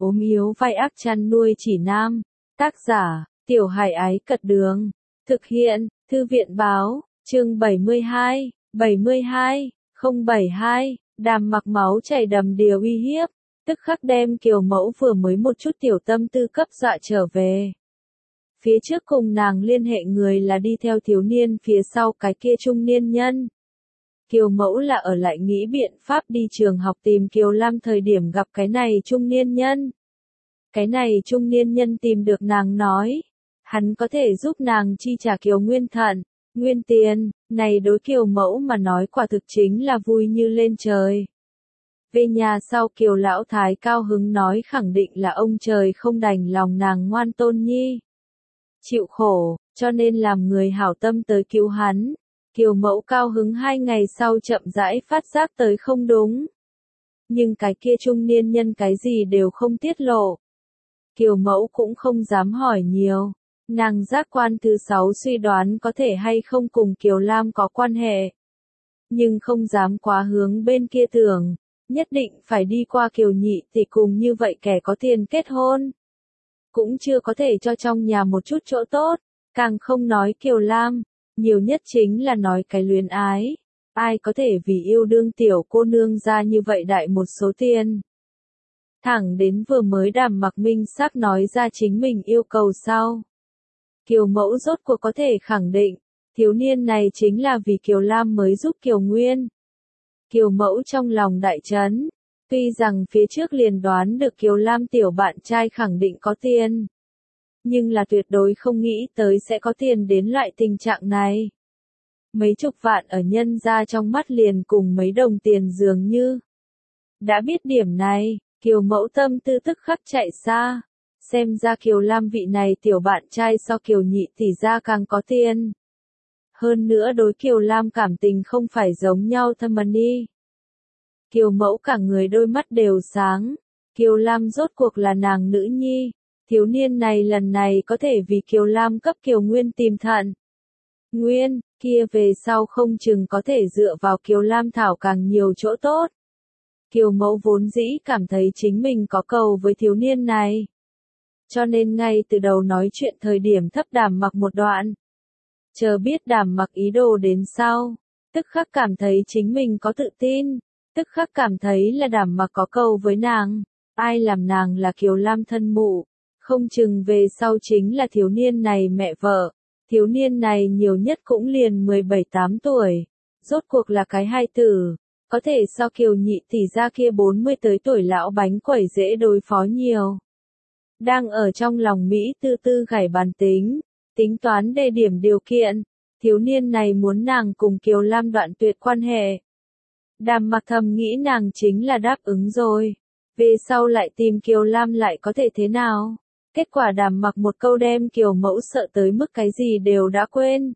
ốm yếu vai ác chăn nuôi chỉ nam. Tác giả, Tiểu Hải Ái Cật Đường. Thực hiện, Thư viện Báo, chương 72, 072, Đàm Mặc máu chảy đầm đìa uy hiếp, tức khắc đem Kiều Mẫu vừa mới một chút tiểu tâm tư cấp dọa trở về. Phía trước cùng nàng liên hệ người là đi theo thiếu niên phía sau cái kia trung niên nhân. Kiều Mẫu là ở lại nghĩ biện pháp đi trường học tìm Kiều Lam thời điểm gặp cái này trung niên nhân. Cái này trung niên nhân tìm được nàng nói, hắn có thể giúp nàng chi trả Kiều Nguyên thận, nguyên tiền, này đối Kiều Mẫu mà nói quả thực chính là vui như lên trời. Về nhà sau Kiều Lão Thái cao hứng nói khẳng định là ông trời không đành lòng nàng ngoan tôn nhi. Chịu khổ, cho nên làm người hảo tâm tới cứu hắn. Kiều Mẫu cao hứng 2 ngày sau chậm rãi phát giác tới không đúng. Nhưng cái kia trung niên nhân cái gì đều không tiết lộ. Kiều Mẫu cũng không dám hỏi nhiều. Nàng giác quan thứ 6 suy đoán có thể hay không cùng Kiều Lam có quan hệ. Nhưng không dám quá hướng bên kia tưởng. Nhất định phải đi qua Kiều Nhị thì cùng như vậy kẻ có tiền kết hôn. Cũng chưa có thể cho trong nhà một chút chỗ tốt. Càng không nói Kiều Lam. Nhiều nhất chính là nói cái luyến ái. Ai có thể vì yêu đương tiểu cô nương ra như vậy đại một số tiền. Thẳng đến vừa mới Đàm Mặc minh xác nói ra chính mình yêu cầu sau. Kiều Mẫu rốt cuộc có thể khẳng định, thiếu niên này chính là vì Kiều Lam mới giúp Kiều Nguyên. Kiều Mẫu trong lòng đại chấn, tuy rằng phía trước liền đoán được Kiều Lam tiểu bạn trai khẳng định có tiền. Nhưng là tuyệt đối không nghĩ tới sẽ có tiền đến loại tình trạng này. Mấy chục vạn ở nhân ra trong mắt liền cùng mấy đồng tiền dường như. Đã biết điểm này, Kiều Mẫu tâm tư tức khắc chạy xa. Xem ra Kiều Lam vị này tiểu bạn trai so Kiều Nhị tỷ ra càng có tiền. Hơn nữa đối Kiều Lam cảm tình không phải giống nhau thâm ni. Kiều Mẫu cả người đôi mắt đều sáng. Kiều Lam rốt cuộc là nàng nữ nhi. Thiếu niên này lần này có thể vì Kiều Lam cấp Kiều Nguyên tìm thận. Nguyên, kia về sau không chừng có thể dựa vào Kiều Lam thảo càng nhiều chỗ tốt. Kiều Mẫu vốn dĩ cảm thấy chính mình có cầu với thiếu niên này. Cho nên ngay từ đầu nói chuyện thời điểm thấp Đàm Mặc một đoạn. Chờ biết Đàm Mặc ý đồ đến sau, tức khắc cảm thấy chính mình có tự tin, tức khắc cảm thấy là Đàm Mặc có cầu với nàng. Ai làm nàng là Kiều Lam thân mụ. Không chừng về sau chính là thiếu niên này mẹ vợ. Thiếu niên này nhiều nhất cũng liền 17-8 tuổi. Rốt cuộc là cái hai tử. Có thể so Kiều Nhị tỷ ra kia 40 tới tuổi lão bánh quẩy dễ đối phó nhiều. Đang ở trong lòng Mỹ tư tư gảy bàn tính. Tính toán đề điểm điều kiện. Thiếu niên này muốn nàng cùng Kiều Lam đoạn tuyệt quan hệ. Đàm Mặc thầm nghĩ nàng chính là đáp ứng rồi. Về sau lại tìm Kiều Lam lại có thể thế nào? Kết quả Đàm Mặc một câu đem Kiều Mẫu sợ tới mức cái gì đều đã quên.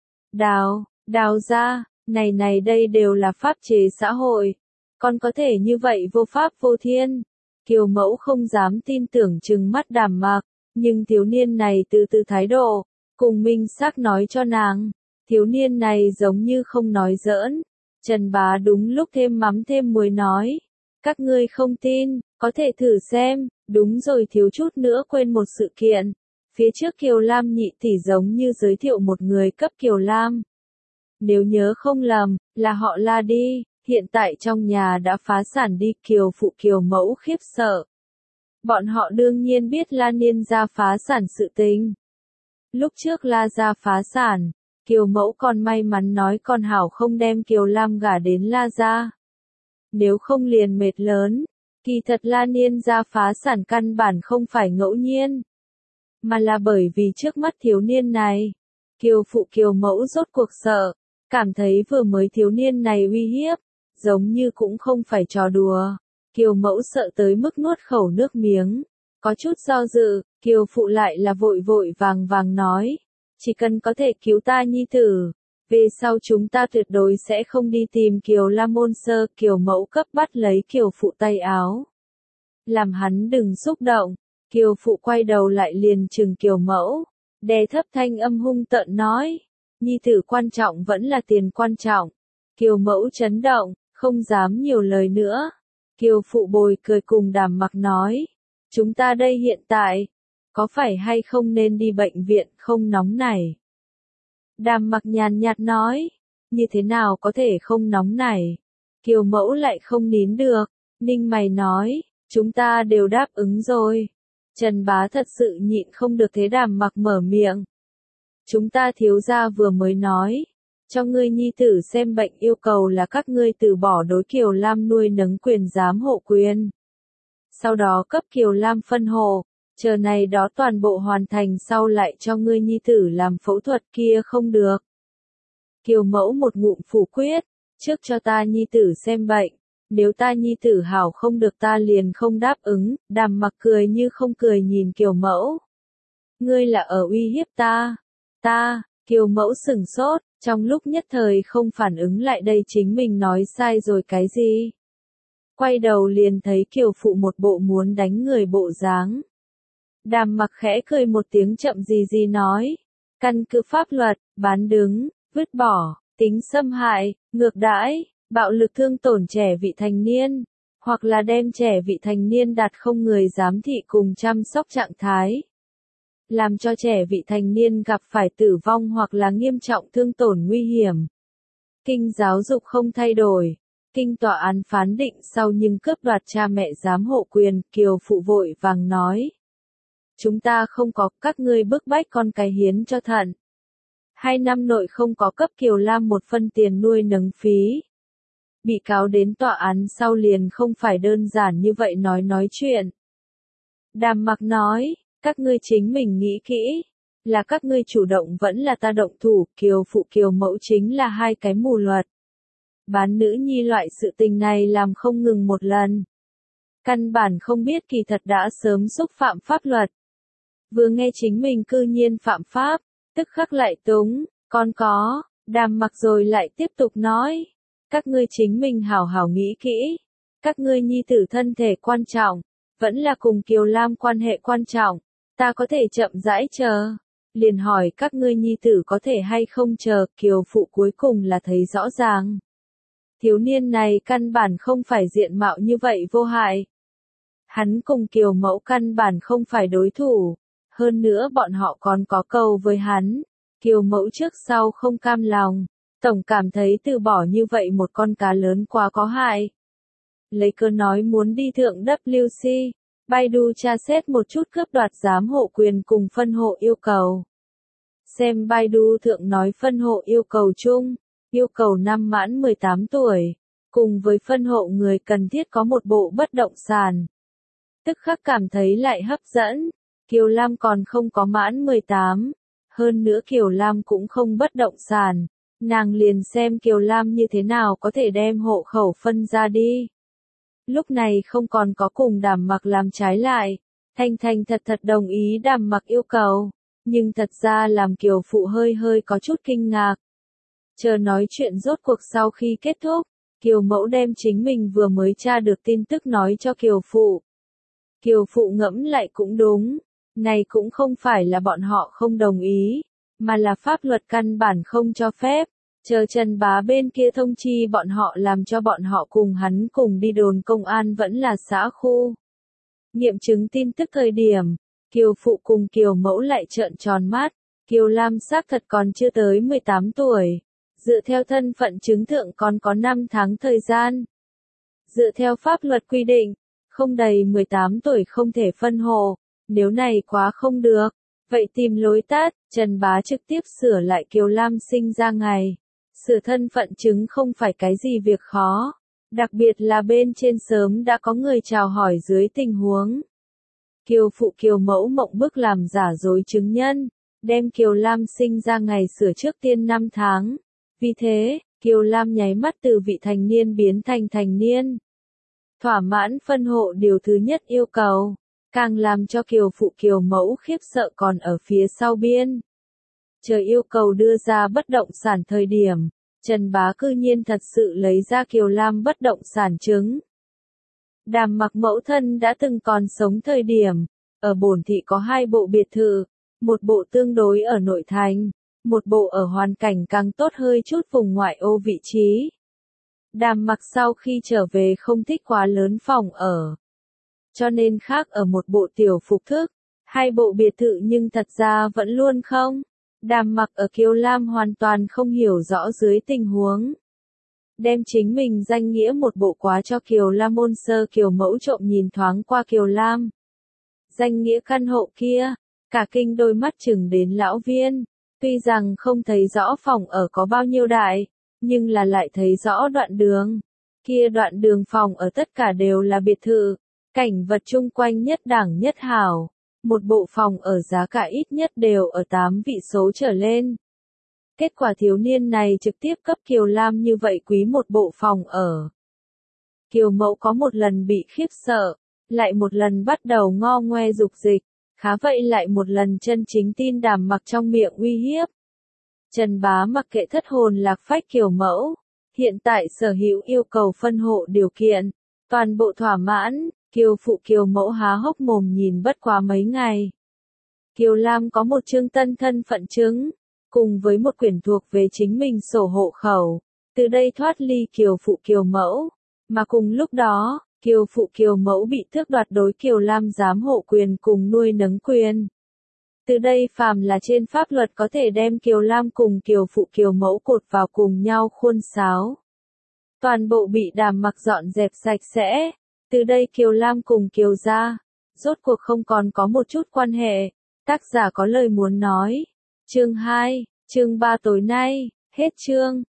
Đào ra, này đây đều là pháp chế xã hội. Còn có thể như vậy vô pháp vô thiên. Kiều Mẫu không dám tin tưởng trừng mắt Đàm Mặc, nhưng thiếu niên này từ thái độ, cùng minh xác nói cho nàng. Thiếu niên này giống như không nói giỡn. Trần Bá đúng lúc thêm mắm thêm muối nói. Các ngươi không tin, có thể thử xem. Đúng rồi, thiếu chút nữa quên một sự kiện. Phía trước Kiều Lam nhị tỷ giống như giới thiệu một người cấp Kiều Lam. Nếu nhớ không lầm, là họ La đi, hiện tại trong nhà đã phá sản đi. Kiều phụ Kiều Mẫu khiếp sợ. Bọn họ đương nhiên biết La Niên gia phá sản sự tình. Lúc trước La gia phá sản, Kiều Mẫu còn may mắn nói con hảo không đem Kiều Lam gả đến La gia. Nếu không liền mệt lớn. Kỳ thật La Niên gia phá sản căn bản không phải ngẫu nhiên, mà là bởi vì trước mắt thiếu niên này. Kiều phụ Kiều Mẫu rốt cuộc sợ, cảm thấy vừa mới thiếu niên này uy hiếp, giống như cũng không phải trò đùa. Kiều Mẫu sợ tới mức nuốt khẩu nước miếng, có chút do dự, Kiều phụ lại là vội vàng nói, chỉ cần có thể cứu ta nhi tử. Về sau chúng ta tuyệt đối sẽ không đi tìm Kiều Lam môn sơ. Kiều Mẫu cấp bắt lấy Kiều phụ tay áo. Làm hắn đừng xúc động. Kiều phụ quay đầu lại liền trừng Kiều Mẫu. Đè thấp thanh âm hung tợn nói. Nhi tử quan trọng vẫn là tiền quan trọng. Kiều Mẫu chấn động, không dám nhiều lời nữa. Kiều phụ bồi cười cùng Đàm Mặc nói. Chúng ta đây hiện tại, có phải hay không nên đi bệnh viện không nóng này? Đàm Mặc nhàn nhạt nói, như thế nào có thể không nóng này? Kiều Mẫu lại không nín được, ninh mày nói, chúng ta đều đáp ứng rồi. Trần Bá thật sự nhịn không được thế Đàm Mặc mở miệng. Chúng ta thiếu gia vừa mới nói, cho ngươi nhi tử xem bệnh yêu cầu là các ngươi từ bỏ đối Kiều Lam nuôi nấng quyền giám hộ quyền. Sau đó cấp Kiều Lam phân hộ, chờ này đó toàn bộ hoàn thành sau lại cho ngươi nhi tử làm phẫu thuật kia không được. Kiều Mẫu một ngụm phủ quyết, trước cho ta nhi tử xem bệnh, nếu ta nhi tử hảo không được ta liền không đáp ứng. Đàm Mặc cười như không cười nhìn Kiều Mẫu. Ngươi là ở uy hiếp ta. Kiều Mẫu sửng sốt, trong lúc nhất thời không phản ứng lại đây chính mình nói sai rồi cái gì. Quay đầu liền thấy Kiều Phụ một bộ muốn đánh người bộ dáng. Đàm Mặc khẽ cười một tiếng chậm gì nói, căn cứ pháp luật, bán đứng, vứt bỏ, tính xâm hại, ngược đãi, bạo lực thương tổn trẻ vị thành niên, hoặc là đem trẻ vị thành niên đặt không người giám thị cùng chăm sóc trạng thái, làm cho trẻ vị thành niên gặp phải tử vong hoặc là nghiêm trọng thương tổn nguy hiểm. Kinh giáo dục không thay đổi. Kinh tòa án phán định sau nhưng cướp đoạt cha mẹ giám hộ quyền, Kiều Phụ vội vàng nói. Chúng ta không có, các ngươi bức bách con cái hiến cho thận. 2 năm nội không có cấp Kiều Lam một phân tiền nuôi nấng phí. Bị cáo đến tòa án sau liền không phải đơn giản như vậy nói chuyện. Đàm Mặc nói, các ngươi chính mình nghĩ kỹ, là các ngươi chủ động vẫn là ta động thủ, Kiều Phụ Kiều Mẫu chính là hai cái mù luật. Bán nữ nhi loại sự tình này làm không ngừng một lần. Căn bản không biết kỳ thật đã sớm xúc phạm pháp luật. Vừa nghe chính mình cư nhiên phạm pháp, tức khắc lại túng, con có, Đàm Mặc rồi lại tiếp tục nói. Các ngươi chính mình hảo hảo nghĩ kỹ. Các ngươi nhi tử thân thể quan trọng, vẫn là cùng Kiều Lam quan hệ quan trọng. Ta có thể chậm rãi chờ. Liền hỏi các ngươi nhi tử có thể hay không chờ, Kiều Phụ cuối cùng là thấy rõ ràng. Thiếu niên này căn bản không phải diện mạo như vậy vô hại. Hắn cùng Kiều Mẫu căn bản không phải đối thủ. Hơn nữa bọn họ còn có câu với hắn. Kiều Mẫu trước sau không cam lòng. Tổng cảm thấy từ bỏ như vậy một con cá lớn quá có hại. Lấy cớ nói muốn đi thượng WC. Baidu tra xét một chút cướp đoạt giám hộ quyền cùng phân hộ yêu cầu. Xem Baidu thượng nói phân hộ yêu cầu chung. Yêu cầu năm mãn 18 tuổi, cùng với phân hộ người cần thiết có một bộ bất động sản. Tức khắc cảm thấy lại hấp dẫn, Kiều Lam còn không có mãn 18, hơn nữa Kiều Lam cũng không bất động sản, nàng liền xem Kiều Lam như thế nào có thể đem hộ khẩu phân ra đi. Lúc này không còn có cùng Đàm Mặc làm trái lại, thành thật đồng ý Đàm Mặc yêu cầu, nhưng thật ra làm Kiều Phụ hơi có chút kinh ngạc. Chờ nói chuyện rốt cuộc sau khi kết thúc, Kiều Mẫu đem chính mình vừa mới tra được tin tức nói cho Kiều Phụ. Kiều Phụ ngẫm lại cũng đúng, này cũng không phải là bọn họ không đồng ý, mà là pháp luật căn bản không cho phép, chờ Trần Bá bên kia thông chi bọn họ làm cho bọn họ cùng hắn cùng đi đồn công an vẫn là xã khu. Nghiệm chứng tin tức thời điểm, Kiều Phụ cùng Kiều Mẫu lại trợn tròn mắt, Kiều Lam xác thật còn chưa tới 18 tuổi. Dựa theo thân phận chứng thượng còn có 5 tháng thời gian. Dựa theo pháp luật quy định, không đầy 18 tuổi không thể phân hộ, nếu này quá không được, vậy tìm lối tắt, Trần Bá trực tiếp sửa lại Kiều Lam sinh ra ngày. Sửa thân phận chứng không phải cái gì việc khó, đặc biệt là bên trên sớm đã có người chào hỏi dưới tình huống. Kiều Phụ Kiều Mẫu mộng bức làm giả dối chứng nhân, đem Kiều Lam sinh ra ngày sửa trước tiên 5 tháng. Vì thế, Kiều Lam nháy mắt từ vị thành niên biến thành thành niên. Thỏa mãn phân hộ điều thứ nhất yêu cầu, càng làm cho Kiều Phụ Kiều Mẫu khiếp sợ còn ở phía sau biên. Chờ yêu cầu đưa ra bất động sản thời điểm, Trần Bá cư nhiên thật sự lấy ra Kiều Lam bất động sản chứng. Đàm Mặc mẫu thân đã từng còn sống thời điểm, ở Bổn thị có 2 bộ biệt thự, một bộ tương đối ở nội thành. Một bộ ở hoàn cảnh càng tốt hơi chút vùng ngoại ô vị trí. Đàm Mặc sau khi trở về không thích quá lớn phòng ở. cho nên khác ở một bộ tiểu phục thức, hai bộ biệt thự nhưng thật ra vẫn luôn không. Đàm Mặc ở Kiều Lam hoàn toàn không hiểu rõ dưới tình huống. Đem chính mình danh nghĩa một bộ quá cho Kiều Lam ôn sơ Kiều Mẫu trộm nhìn thoáng qua Kiều Lam. Danh nghĩa căn hộ kia, cả kinh đôi mắt chừng đến lão viên, tuy rằng không thấy rõ phòng ở có bao nhiêu đại, nhưng là lại thấy rõ đoạn đường. Kia đoạn đường phòng ở tất cả đều là biệt thự, cảnh vật chung quanh nhất đẳng nhất hảo. Một bộ phòng ở giá cả ít nhất đều ở 8 vị số trở lên. Kết quả thiếu niên này trực tiếp cấp Kiều Lam như vậy quý một bộ phòng ở. Kiều Mẫu có một lần bị khiếp sợ, lại một lần bắt đầu ngo ngoe dục dịch, khá vậy lại một lần chân chính tin Đàm Mặc trong miệng uy hiếp. Trần Bá mặc kệ thất hồn lạc phách Kiều Mẫu, hiện tại sở hữu yêu cầu phân hộ điều kiện, toàn bộ thỏa mãn. Kiều phụ Kiều Mẫu há hốc mồm nhìn bất quá mấy ngày. Kiều Lam có một chương tân thân phận chứng, cùng với một quyển thuộc về chính mình sổ hộ khẩu, từ đây thoát ly Kiều phụ Kiều Mẫu, mà cùng lúc đó, Kiều phụ Kiều Mẫu bị tước đoạt đối Kiều Lam giám hộ quyền cùng nuôi nấng quyền. Từ đây phàm là trên pháp luật có thể đem Kiều Lam cùng Kiều phụ Kiều Mẫu cột vào cùng nhau khuôn sáo. Toàn bộ bị Đàm Mặc dọn dẹp sạch sẽ. Từ đây Kiều Lam cùng Kiều gia, rốt cuộc không còn có một chút quan hệ. Tác giả có lời muốn nói. Chương 2, chương 3 tối nay, hết chương.